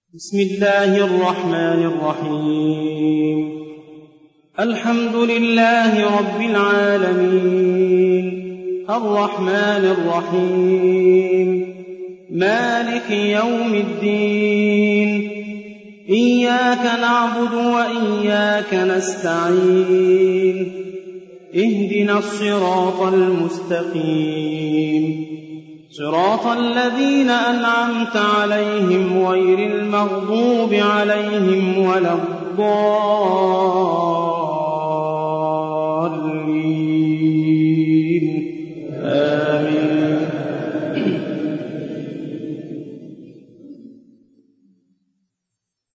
بسم الله الرحمن الرحيم. الحمد لله رب العالمين، الرحمن الرحيم، مالك يوم الدين، إياك نعبد وإياك نستعين، اهدنا الصراط المستقيم، صراط الذين أنعمت عليهم غير المغضوب عليهم ولا الضالين.